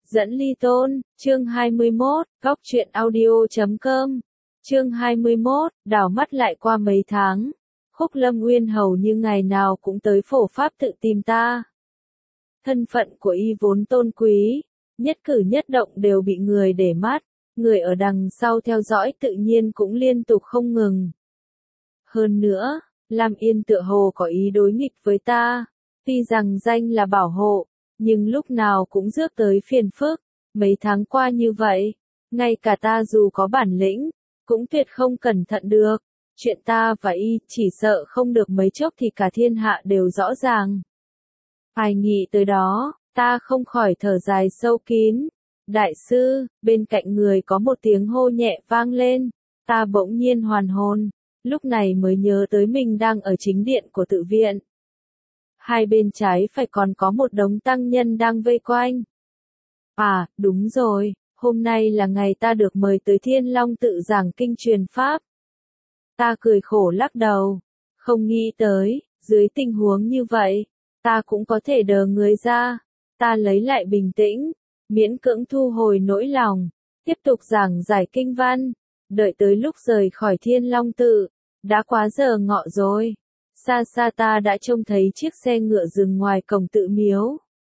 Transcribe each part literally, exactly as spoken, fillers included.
Dẫn ly tôn, chương hai mươi mốt, góc truyện audio chấm com. Chương hai mươi mốt, đảo mắt lại qua mấy tháng. Khúc Lâm Uyên hầu như ngày nào cũng tới phổ pháp tự tìm ta. Thân phận của y vốn tôn quý, nhất cử nhất động đều bị người để mắt, người ở đằng sau theo dõi tự nhiên cũng liên tục không ngừng. Hơn nữa, Lam Yên tựa hồ có ý đối nghịch với ta, tuy rằng danh là bảo hộ, nhưng lúc nào cũng rước tới phiền phức. Mấy tháng qua như vậy, ngay cả ta dù có bản lĩnh, cũng tuyệt không cẩn thận được. Chuyện ta và y chỉ sợ không được mấy chốc thì cả thiên hạ đều rõ ràng. Ai nghĩ tới đó, ta không khỏi thở dài sâu kín. Đại sư, bên cạnh người có một tiếng hô nhẹ vang lên, ta bỗng nhiên hoàn hồn, lúc này mới nhớ tới mình đang ở chính điện của tự viện. Hai bên trái phải còn có một đống tăng nhân đang vây quanh. À, đúng rồi, hôm nay là ngày ta được mời tới Thiên Long tự giảng kinh truyền pháp. Ta cười khổ lắc đầu, không nghĩ tới, dưới tình huống như vậy, ta cũng có thể đờ người ra. Ta lấy lại bình tĩnh, miễn cưỡng thu hồi nỗi lòng, tiếp tục giảng giải kinh văn. Đợi tới lúc rời khỏi Thiên Long tự, đã quá giờ ngọ rồi. Xa xa ta đã trông thấy chiếc xe ngựa dừng ngoài cổng tự miếu.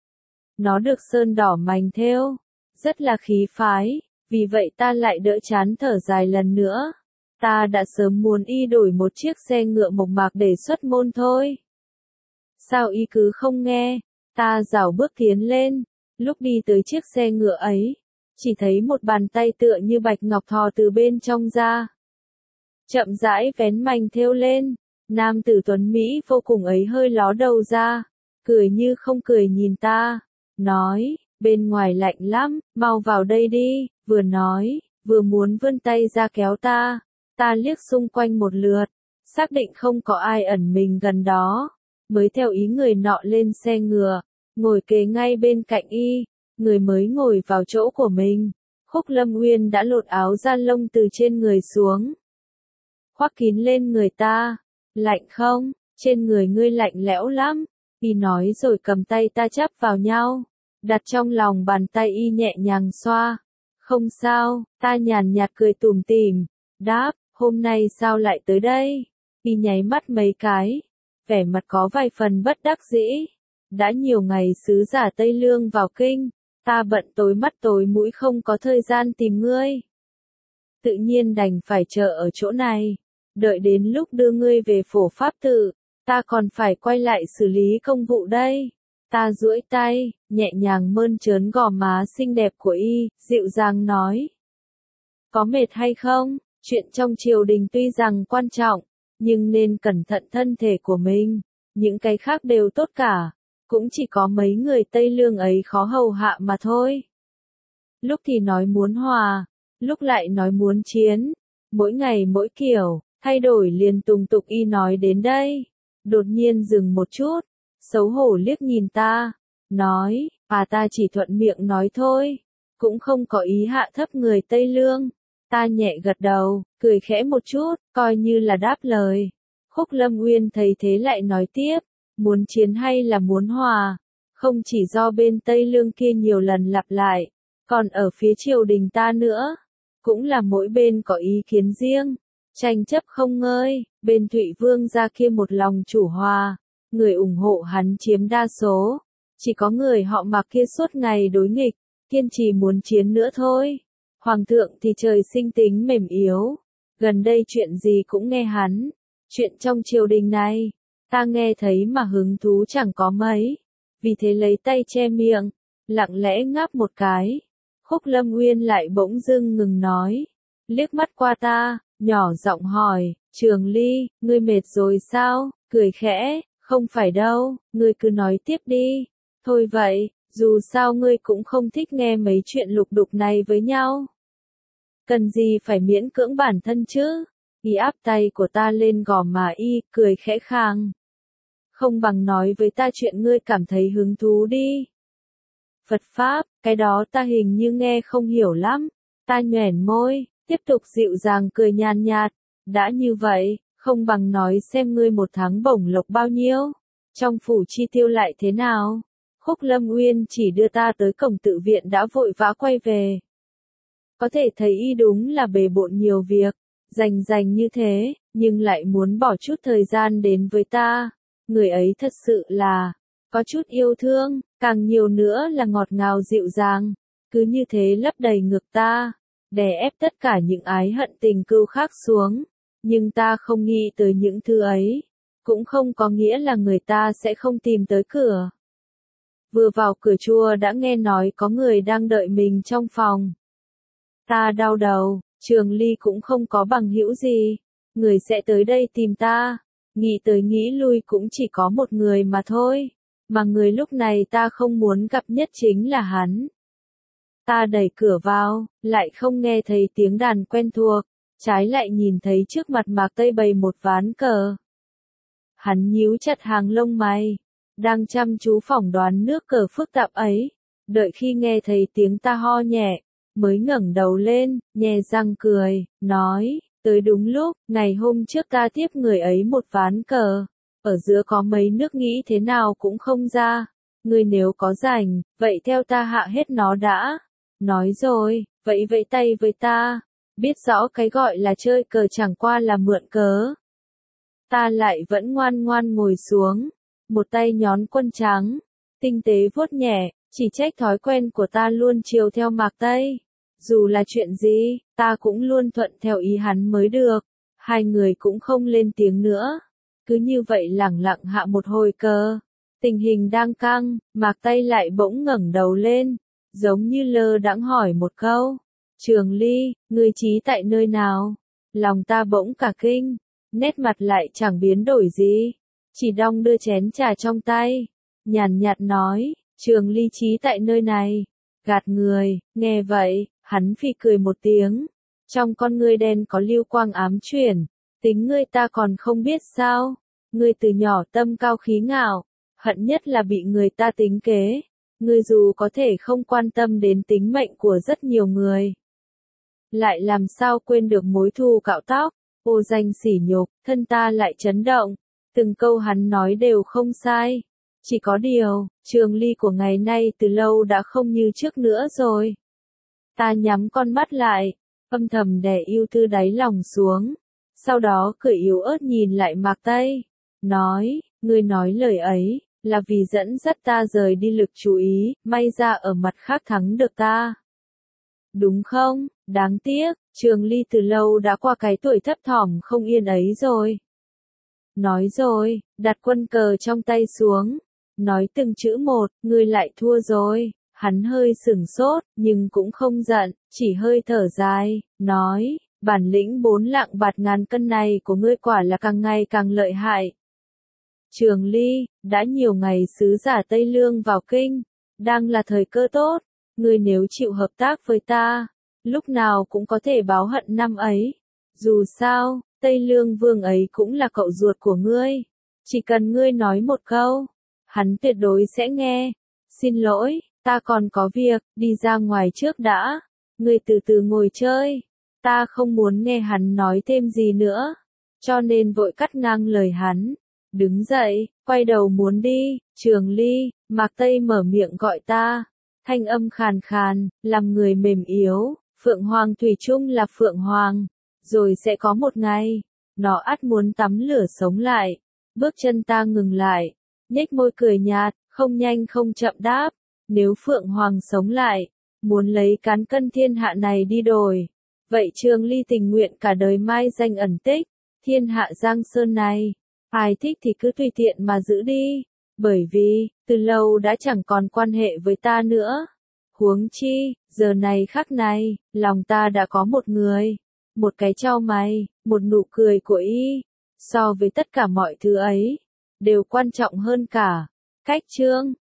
Nó được sơn đỏ mành thêu, rất là khí phái, vì vậy ta lại đỡ chán thở dài lần nữa. Ta đã sớm muốn y đổi một chiếc xe ngựa mộc mạc để xuất môn thôi. Sao y cứ không nghe? Ta rảo bước tiến lên, lúc đi tới chiếc xe ngựa ấy, chỉ thấy một bàn tay tựa như bạch ngọc thò từ bên trong ra. Chậm rãi vén mành thêu lên, nam tử tuấn Mỹ vô cùng ấy hơi ló đầu ra, cười như không cười nhìn ta, nói, bên ngoài lạnh lắm, mau vào đây đi, vừa nói, vừa muốn vươn tay ra kéo ta. Ta liếc xung quanh một lượt, xác định không có ai ẩn mình gần đó, mới theo ý người nọ lên xe ngựa, ngồi kề ngay bên cạnh y, người mới ngồi vào chỗ của mình. Khúc Lâm Uyên đã lột áo da lông từ trên người xuống, khoác kín lên người ta. Lạnh không? Trên người ngươi lạnh lẽo lắm. Y nói rồi cầm tay ta chắp vào nhau, đặt trong lòng bàn tay y nhẹ nhàng xoa. Không sao, ta nhàn nhạt cười tủm tỉm, đáp, hôm nay sao lại tới đây? Y nháy mắt mấy cái, vẻ mặt có vài phần bất đắc dĩ. Đã nhiều ngày sứ giả Tây Lương vào kinh, ta bận tối mắt tối mũi không có thời gian tìm ngươi. Tự nhiên đành phải chờ ở chỗ này. Đợi đến lúc đưa ngươi về phổ pháp tự, ta còn phải quay lại xử lý công vụ đây. Ta duỗi tay, nhẹ nhàng mơn trớn gò má xinh đẹp của y, dịu dàng nói. Có mệt hay không? Chuyện trong triều đình tuy rằng quan trọng, nhưng nên cẩn thận thân thể của mình. Những cái khác đều tốt cả, cũng chỉ có mấy người Tây Lương ấy khó hầu hạ mà thôi. Lúc thì nói muốn hòa, lúc lại nói muốn chiến, mỗi ngày mỗi kiểu. Thay đổi liền tùng tục. Y nói đến đây, đột nhiên dừng một chút, xấu hổ liếc nhìn ta, nói, à ta chỉ thuận miệng nói thôi, cũng không có ý hạ thấp người Tây Lương. Ta nhẹ gật đầu, cười khẽ một chút, coi như là đáp lời. Khúc Lâm Uyên thấy thế lại nói tiếp, muốn chiến hay là muốn hòa, không chỉ do bên Tây Lương kia nhiều lần lặp lại, còn ở phía triều đình ta nữa, cũng là mỗi bên có ý kiến riêng. Tranh chấp không ngơi, bên Thụy Vương gia kia một lòng chủ hòa, người ủng hộ hắn chiếm đa số, chỉ có người họ Mạc kia suốt ngày đối nghịch, kiên trì muốn chiến nữa thôi. Hoàng thượng thì trời sinh tính mềm yếu, gần đây chuyện gì cũng nghe hắn, chuyện trong triều đình này, ta nghe thấy mà hứng thú chẳng có mấy, vì thế lấy tay che miệng, lặng lẽ ngáp một cái. Khúc Lâm Uyên lại bỗng dưng ngừng nói, liếc mắt qua ta, nhỏ giọng hỏi, Trường Ly, ngươi mệt rồi sao? Cười khẽ, không phải đâu, ngươi cứ nói tiếp đi. Thôi vậy, dù sao ngươi cũng không thích nghe mấy chuyện lục đục này với nhau. Cần gì phải miễn cưỡng bản thân chứ? Y áp tay của ta lên gò má y, cười khẽ khàng. Không bằng nói với ta chuyện ngươi cảm thấy hứng thú đi. Phật Pháp, cái đó ta hình như nghe không hiểu lắm. Ta nhoẻn môi, tiếp tục dịu dàng cười nhàn nhạt. Đã như vậy, không bằng nói xem ngươi một tháng bổng lộc bao nhiêu, trong phủ chi tiêu lại thế nào. Khúc Lâm Uyên chỉ đưa ta tới cổng tự viện đã vội vã quay về. Có thể thấy y đúng là bề bộn nhiều việc, rành rành như thế, nhưng lại muốn bỏ chút thời gian đến với ta. Người ấy thật sự là, có chút yêu thương, càng nhiều nữa là ngọt ngào dịu dàng, cứ như thế lấp đầy ngực ta, đè ép tất cả những ái hận tình cưu khác xuống. Nhưng ta không nghĩ tới những thứ ấy, cũng không có nghĩa là người ta sẽ không tìm tới cửa. Vừa vào cửa chùa đã nghe nói có người đang đợi mình trong phòng. Ta đau đầu, Trường Ly cũng không có bằng hữu gì, người sẽ tới đây tìm ta, nghĩ tới nghĩ lui cũng chỉ có một người mà thôi, mà người lúc này ta không muốn gặp nhất chính là hắn. Ta đẩy cửa vào, lại không nghe thấy tiếng đàn quen thuộc, trái lại nhìn thấy trước mặt Mạc Tây bày một ván cờ. Hắn nhíu chặt hàng lông mày, đang chăm chú phỏng đoán nước cờ phức tạp ấy, đợi khi nghe thấy tiếng ta ho nhẹ, mới ngẩng đầu lên, nhe răng cười, nói, tới đúng lúc, ngày hôm trước ta tiếp người ấy một ván cờ, ở giữa có mấy nước nghĩ thế nào cũng không ra, ngươi nếu có rảnh, vậy theo ta hạ hết nó đã. Nói rồi, vậy vẫy tay với ta, biết rõ cái gọi là chơi cờ chẳng qua là mượn cớ. Ta lại vẫn ngoan ngoan ngồi xuống, một tay nhón quân trắng, tinh tế vuốt nhẹ, chỉ trách thói quen của ta luôn chiều theo Mạc Tây. Dù là chuyện gì, ta cũng luôn thuận theo ý hắn mới được. Hai người cũng không lên tiếng nữa. Cứ như vậy lẳng lặng hạ một hồi cờ. Tình hình đang căng, Mạc Tây lại bỗng ngẩng đầu lên, giống như lơ đãng hỏi một câu. Trường Ly, ngươi trí tại nơi nào? Lòng ta bỗng cả kinh, nét mặt lại chẳng biến đổi gì. Chỉ đong đưa chén trà trong tay, nhàn nhạt nói, Trường Ly trí tại nơi này. Gạt người, nghe vậy, hắn phì cười một tiếng. Trong con ngươi đen có lưu quang ám chuyển, tính ngươi ta còn không biết sao. Ngươi từ nhỏ tâm cao khí ngạo, hận nhất là bị người ta tính kế. Ngươi dù có thể không quan tâm đến tính mệnh của rất nhiều người, lại làm sao quên được mối thù cạo tóc, ô danh sỉ nhục, thân ta lại chấn động. Từng câu hắn nói đều không sai. Chỉ có điều, Trường Ly của ngày nay từ lâu đã không như trước nữa rồi. Ta nhắm con mắt lại, âm thầm đè yêu tư đáy lòng xuống. Sau đó cười yếu ớt nhìn lại Mạc Tây, nói, ngươi nói lời ấy, là vì dẫn dắt ta rời đi lực chú ý, may ra ở mặt khác thắng được ta. Đúng không? Đáng tiếc, Trường Ly từ lâu đã qua cái tuổi thấp thỏm không yên ấy rồi. Nói rồi, đặt quân cờ trong tay xuống, nói từng chữ một, ngươi lại thua rồi. Hắn hơi sửng sốt, nhưng cũng không giận, chỉ hơi thở dài, nói, bản lĩnh bốn lạng bạt ngàn cân này của ngươi quả là càng ngày càng lợi hại. Trường Ly, đã nhiều ngày sứ giả Tây Lương vào kinh, đang là thời cơ tốt, ngươi nếu chịu hợp tác với ta, lúc nào cũng có thể báo hận năm ấy. Dù sao, Tây Lương Vương ấy cũng là cậu ruột của ngươi, chỉ cần ngươi nói một câu, hắn tuyệt đối sẽ nghe. Xin lỗi, ta còn có việc, đi ra ngoài trước đã, ngươi từ từ ngồi chơi. Ta không muốn nghe hắn nói thêm gì nữa, cho nên vội cắt ngang lời hắn. Đứng dậy, quay đầu muốn đi, Trường Ly, Mạc Tây mở miệng gọi ta, thanh âm khàn khàn, làm người mềm yếu, Phượng Hoàng thủy chung là Phượng Hoàng, rồi sẽ có một ngày, nó ắt muốn tắm lửa sống lại. Bước chân ta ngừng lại, nhếch môi cười nhạt, không nhanh không chậm đáp, nếu Phượng Hoàng sống lại, muốn lấy cán cân thiên hạ này đi đổi, vậy Trường Ly tình nguyện cả đời mai danh ẩn tích, thiên hạ Giang Sơn này. Ai thích thì cứ tùy tiện mà giữ đi, bởi vì, từ lâu đã chẳng còn quan hệ với ta nữa. Huống chi, giờ này khắc này, lòng ta đã có một người, một cái chau mày, một nụ cười của y, so với tất cả mọi thứ ấy, đều quan trọng hơn cả. Cách chương